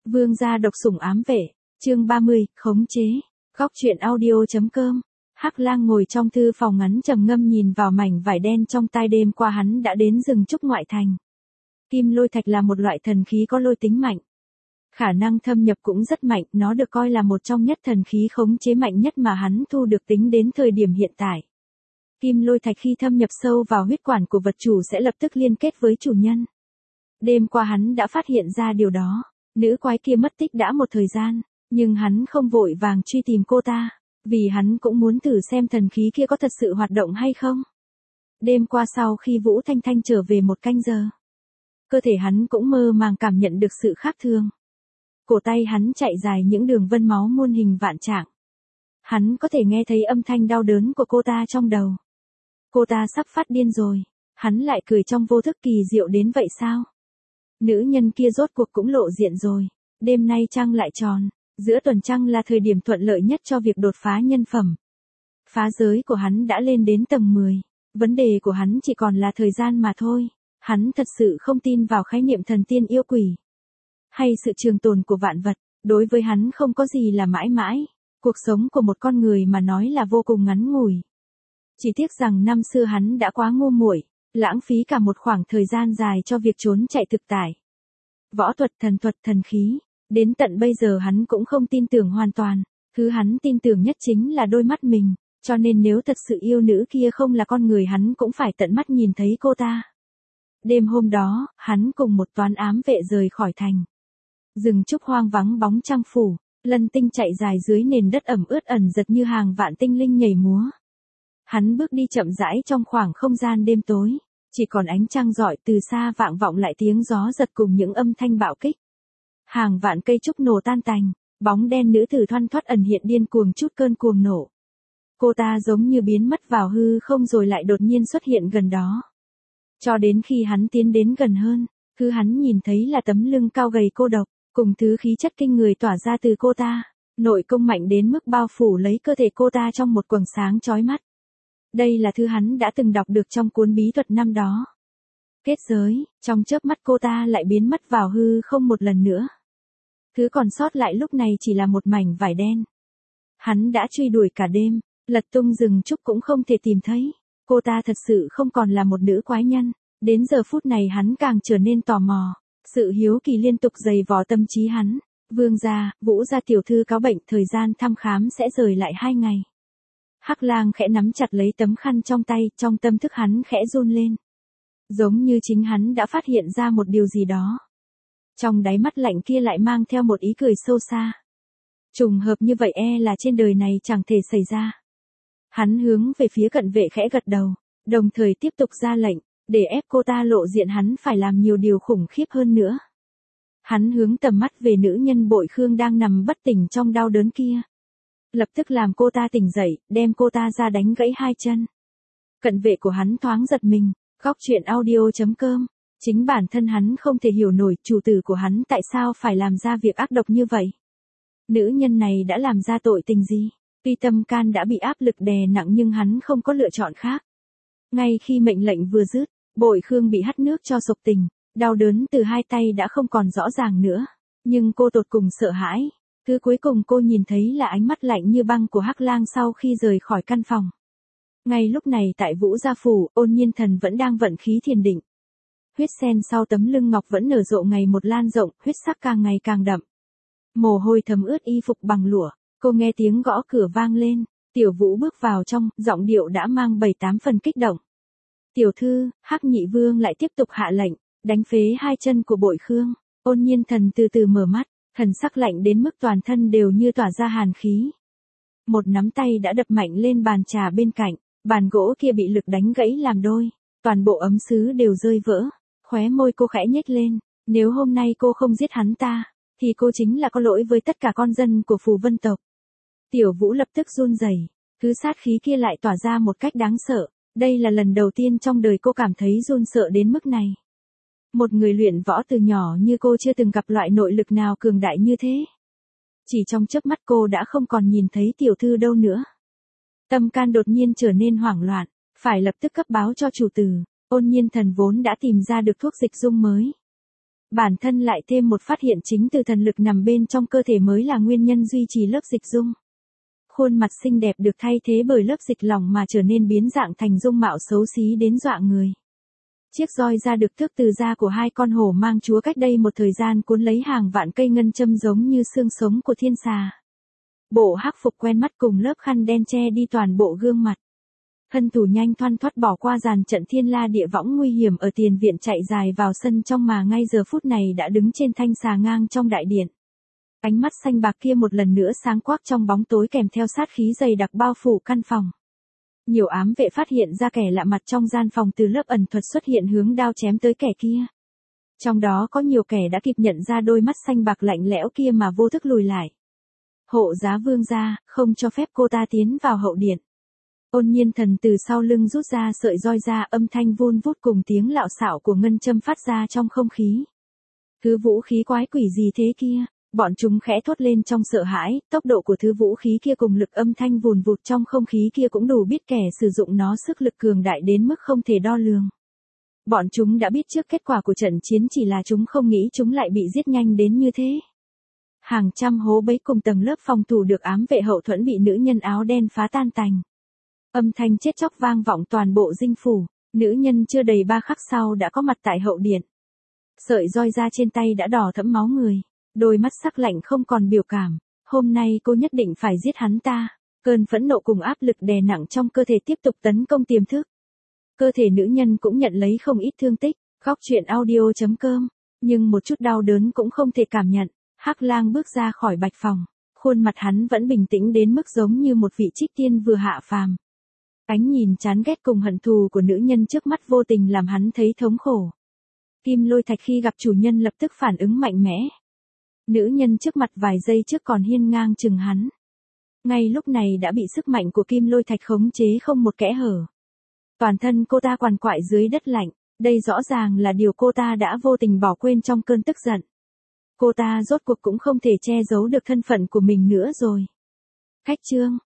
Vương gia độc sủng ám vệ, chương 30, khống chế. Góc truyện audio.com. Hắc Lang ngồi trong thư phòng ngắn trầm ngâm nhìn vào mảnh vải đen trong tay. Đêm qua hắn đã đến rừng trúc ngoại thành. Kim lôi thạch là một loại thần khí có lôi tính mạnh. Khả năng thâm nhập cũng rất mạnh, nó được coi là một trong nhất thần khí khống chế mạnh nhất mà hắn thu được tính đến thời điểm hiện tại. Kim lôi thạch khi thâm nhập sâu vào huyết quản của vật chủ sẽ lập tức liên kết với chủ nhân. Đêm qua hắn đã phát hiện ra điều đó. Nữ quái kia mất tích đã một thời gian, nhưng hắn không vội vàng truy tìm cô ta, vì hắn cũng muốn thử xem thần khí kia có thật sự hoạt động hay không. Đêm qua sau khi Vũ Thanh Thanh trở về 1 canh giờ, cơ thể hắn cũng mơ màng cảm nhận được sự khác thường. Cổ tay hắn chạy dài những đường vân máu muôn hình vạn trạng. Hắn có thể nghe thấy âm thanh đau đớn của cô ta trong đầu. Cô ta sắp phát điên rồi, hắn lại cười trong vô thức kỳ diệu đến vậy sao? Nữ nhân kia rốt cuộc cũng lộ diện rồi. Đêm nay trăng lại tròn, giữa tuần trăng là thời điểm thuận lợi nhất cho việc đột phá nhân phẩm. Phá giới của hắn đã lên đến tầng 10, vấn đề của hắn chỉ còn là thời gian mà thôi. Hắn thật sự không tin vào khái niệm thần tiên yêu quỷ, hay sự trường tồn của vạn vật. Đối với hắn không có gì là mãi mãi, cuộc sống của một con người mà nói là vô cùng ngắn ngủi. Chỉ tiếc rằng năm xưa hắn đã quá ngu muội, lãng phí cả một khoảng thời gian dài cho việc trốn chạy thực tại. Võ thuật, thần khí, đến tận bây giờ hắn cũng không tin tưởng hoàn toàn. Thứ hắn tin tưởng nhất chính là đôi mắt mình, cho nên nếu thật sự yêu nữ kia không là con người hắn cũng phải tận mắt nhìn thấy cô ta. Đêm hôm đó, hắn cùng một toán ám vệ rời khỏi thành. Rừng trúc hoang vắng bóng trăng phủ, lân tinh chạy dài dưới nền đất ẩm ướt ẩn giật như hàng vạn tinh linh nhảy múa. Hắn bước đi chậm rãi trong khoảng không gian đêm tối, chỉ còn ánh trăng rọi, từ xa vang vọng lại tiếng gió giật cùng những âm thanh bạo kích. Hàng vạn cây trúc nổ tan tành, bóng đen nữ tử thoăn thoắt ẩn hiện điên cuồng chút cơn cuồng nổ. Cô ta giống như biến mất vào hư không rồi lại đột nhiên xuất hiện gần đó. Cho đến khi hắn tiến đến gần hơn, thứ hắn nhìn thấy là tấm lưng cao gầy cô độc, cùng thứ khí chất kinh người tỏa ra từ cô ta, nội công mạnh đến mức bao phủ lấy cơ thể cô ta trong một quầng sáng chói mắt. Đây là thứ hắn đã từng đọc được trong cuốn bí thuật năm đó. Kết giới, trong chớp mắt cô ta lại biến mất vào hư không một lần nữa. Thứ còn sót lại lúc này chỉ là một mảnh vải đen. Hắn đã truy đuổi cả đêm, lật tung rừng trúc cũng không thể tìm thấy. Cô ta thật sự không còn là một nữ quái nhân. Đến giờ phút này hắn càng trở nên tò mò. Sự hiếu kỳ liên tục dày vò tâm trí hắn. Vương gia, Vũ gia tiểu thư cáo bệnh, thời gian thăm khám sẽ rời lại 2 ngày. Hắc Lang khẽ nắm chặt lấy tấm khăn trong tay, trong tâm thức hắn khẽ run lên. Giống như chính hắn đã phát hiện ra một điều gì đó. Trong đáy mắt lạnh kia lại mang theo một ý cười sâu xa. Trùng hợp như vậy là trên đời này chẳng thể xảy ra. Hắn hướng về phía cận vệ khẽ gật đầu, đồng thời tiếp tục ra lệnh, để ép cô ta lộ diện hắn phải làm nhiều điều khủng khiếp hơn nữa. Hắn hướng tầm mắt về nữ nhân Bội Khương đang nằm bất tỉnh trong đau đớn kia. Lập tức làm cô ta tỉnh dậy, đem cô ta ra đánh gãy 2 chân. Cận vệ của hắn thoáng giật mình. Góc truyện audio.com. Chính bản thân hắn không thể hiểu nổi chủ tử của hắn tại sao phải làm ra việc ác độc như vậy. Nữ nhân này đã làm ra tội tình gì? Tuy tâm can đã bị áp lực đè nặng nhưng hắn không có lựa chọn khác. Ngay khi mệnh lệnh vừa dứt, Bội Khương bị hắt nước cho sộc tình. Đau đớn từ 2 tay đã không còn rõ ràng nữa. Nhưng cô tột cùng sợ hãi. Thứ cuối cùng cô nhìn thấy là ánh mắt lạnh như băng của Hắc Lang sau khi rời khỏi căn phòng. Ngay lúc này tại Vũ Gia Phủ, Ôn Nhiên Thần vẫn đang vận khí thiền định. Huyết sen sau tấm lưng ngọc vẫn nở rộ ngày một lan rộng, huyết sắc càng ngày càng đậm. Mồ hôi thấm ướt y phục bằng lụa, cô nghe tiếng gõ cửa vang lên, Tiểu Vũ bước vào trong, giọng điệu đã mang 7-8 phần kích động. Tiểu thư, Hắc Nhị Vương lại tiếp tục hạ lệnh, đánh phế 2 chân của Bội Khương. Ôn Nhiên Thần từ từ mở mắt, thần sắc lạnh đến mức toàn thân đều như tỏa ra hàn khí. Một nắm tay đã đập mạnh lên bàn trà bên cạnh, bàn gỗ kia bị lực đánh gãy làm đôi, toàn bộ ấm sứ đều rơi vỡ. Khóe môi cô khẽ nhếch lên, nếu hôm nay cô không giết hắn ta, thì cô chính là có lỗi với tất cả con dân của Phù Vân tộc. Tiểu Vũ lập tức run rẩy, thứ sát khí kia lại tỏa ra một cách đáng sợ. Đây là lần đầu tiên trong đời cô cảm thấy run sợ đến mức này. Một người luyện võ từ nhỏ như cô chưa từng gặp loại nội lực nào cường đại như thế. Chỉ trong chớp mắt cô đã không còn nhìn thấy tiểu thư đâu nữa. Tâm can đột nhiên trở nên hoảng loạn, phải lập tức cấp báo cho chủ tử. Ôn Nhiên Thần vốn đã tìm ra được thuốc dịch dung mới. Bản thân lại thêm một phát hiện chính từ thần lực nằm bên trong cơ thể mới là nguyên nhân duy trì lớp dịch dung. Khuôn mặt xinh đẹp được thay thế bởi lớp dịch lỏng mà trở nên biến dạng thành dung mạo xấu xí đến dọa người. Chiếc roi da được thước từ da của hai con hổ mang chúa cách đây một thời gian cuốn lấy hàng vạn cây ngân châm giống như xương sống của thiên xà. Bộ hắc phục quen mắt cùng lớp khăn đen che đi toàn bộ gương mặt. Thân thủ nhanh thoăn thoắt bỏ qua dàn trận thiên la địa võng nguy hiểm ở tiền viện chạy dài vào sân trong mà ngay giờ phút này đã đứng trên thanh xà ngang trong đại điện. Ánh mắt xanh bạc kia một lần nữa sáng quắc trong bóng tối kèm theo sát khí dày đặc bao phủ căn phòng. Nhiều ám vệ phát hiện ra kẻ lạ mặt trong gian phòng từ lớp ẩn thuật xuất hiện hướng đao chém tới kẻ kia. Trong đó có nhiều kẻ đã kịp nhận ra đôi mắt xanh bạc lạnh lẽo kia mà vô thức lùi lại. Hộ giá vương gia, không cho phép cô ta tiến vào hậu điện. Ôn Nhiên Thần từ sau lưng rút ra sợi roi ra, âm thanh vun vút cùng tiếng lạo xạo của ngân châm phát ra trong không khí. Thứ vũ khí quái quỷ gì thế kia? Bọn chúng khẽ thốt lên trong sợ hãi, tốc độ của thứ vũ khí kia cùng lực âm thanh vùn vụt trong không khí kia cũng đủ biết kẻ sử dụng nó sức lực cường đại đến mức không thể đo lường. Bọn chúng đã biết trước kết quả của trận chiến, chỉ là chúng không nghĩ chúng lại bị giết nhanh đến như thế. Hàng trăm hố bẫy cùng tầng lớp phòng thủ được ám vệ hậu thuẫn bị nữ nhân áo đen phá tan tành. Âm thanh chết chóc vang vọng toàn bộ dinh phủ, nữ nhân chưa đầy 3 khắc sau đã có mặt tại hậu điện. Sợi roi da trên tay đã đỏ thẫm máu người, đôi mắt sắc lạnh không còn biểu cảm, hôm nay cô nhất định phải giết hắn ta. Cơn phẫn nộ cùng áp lực đè nặng trong cơ thể tiếp tục tấn công tiềm thức. Cơ thể nữ nhân cũng nhận lấy không ít thương tích, Góc Truyện Audio.com, nhưng một chút đau đớn cũng không thể cảm nhận. Hắc Lang bước ra khỏi bạch phòng, khuôn mặt hắn vẫn bình tĩnh đến mức giống như một vị trích tiên vừa hạ phàm. Ánh nhìn chán ghét cùng hận thù của nữ nhân trước mắt vô tình làm hắn thấy thống khổ. Kim Lôi Thạch khi gặp chủ nhân lập tức phản ứng mạnh mẽ. Nữ nhân trước mặt vài giây trước còn hiên ngang chừng hắn. Ngay lúc này đã bị sức mạnh của Kim Lôi Thạch khống chế không một kẽ hở. Toàn thân cô ta quằn quại dưới đất lạnh, đây rõ ràng là điều cô ta đã vô tình bỏ quên trong cơn tức giận. Cô ta rốt cuộc cũng không thể che giấu được thân phận của mình nữa rồi. Khách chương